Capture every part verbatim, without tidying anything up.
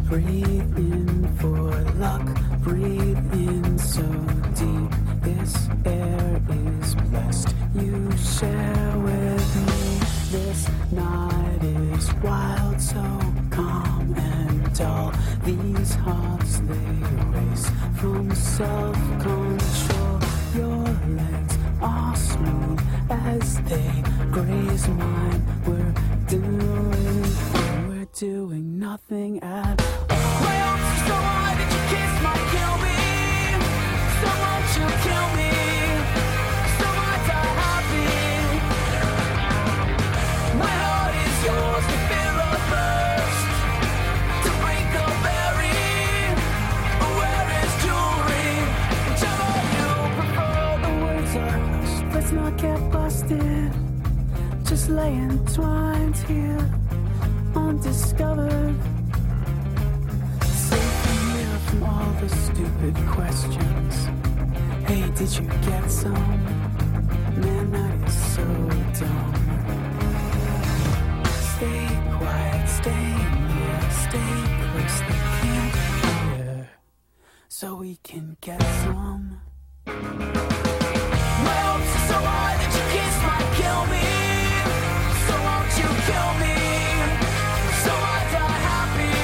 Breathe in for luck, breathe in so deep. This air is blessed, you share with me. This night is wild, so calm and dull. These hearts, they race from self-control. Your legs are smooth as they graze mine. We're doing, we're doing nothing at all. My arms are so high that your kiss might kill me. So won't you kill me? So I die happy. My heart is yours to feel a burst, to break a berry. Where is jewelry? Whichever you prefer. The words are hushed, let's not get busted. Just lay entwined here, undiscovered. Safe from here from all the stupid questions. Hey, did you get some? Man, that is so dumb. Stay quiet, stay near, stay close, they can't hear, so we can get some. My hopes are so high that your kiss might kill me. So won't you kill me? So I die happy.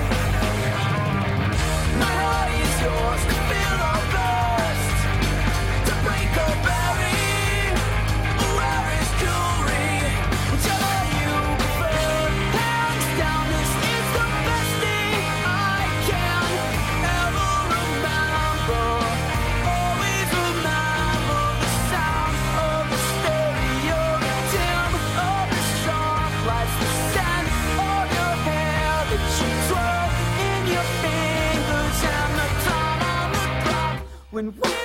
My heart is yours to feel a burst, to break a berry. Where is jewelry? Whichever you prefer. Hands down, this is the best thing I can ever remember. Always remember the sound of the stereo, the dim of the sharp lights, the scent of your hair that you twirl in your fingers, and the time on the clock when we